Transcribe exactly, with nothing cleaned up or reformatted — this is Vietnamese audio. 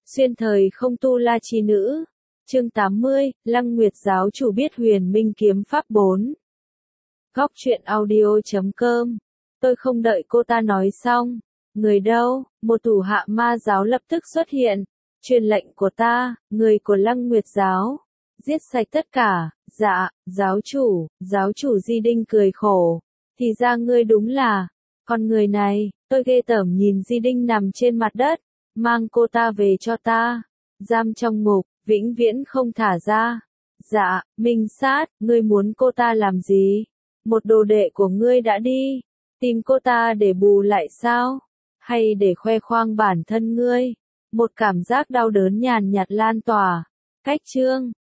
Xuyên thời không tu la chi nữ. Chương tám mươi, Lăng Nguyệt giáo chủ biết huyền minh kiếm pháp bốn. Góc truyện audio chấm com. Tôi không đợi cô ta nói xong. Người đâu? Một thủ hạ ma giáo lập tức xuất hiện. Truyền lệnh của ta, người của Lăng Nguyệt giáo. Giết sạch tất cả. Dạ, giáo chủ, giáo chủ Di Đinh cười khổ. Thì ra ngươi đúng là, con người này, tôi ghê tởm nhìn Di Đinh nằm trên mặt đất. Mang cô ta về cho ta. Giam trong ngục, vĩnh viễn không thả ra. Dạ, Minh Sát, ngươi muốn cô ta làm gì? Một đồ đệ của ngươi đã đi. Tìm cô ta để bù lại sao? Hay để khoe khoang bản thân ngươi? Một cảm giác đau đớn nhàn nhạt lan tỏa. Cách chương,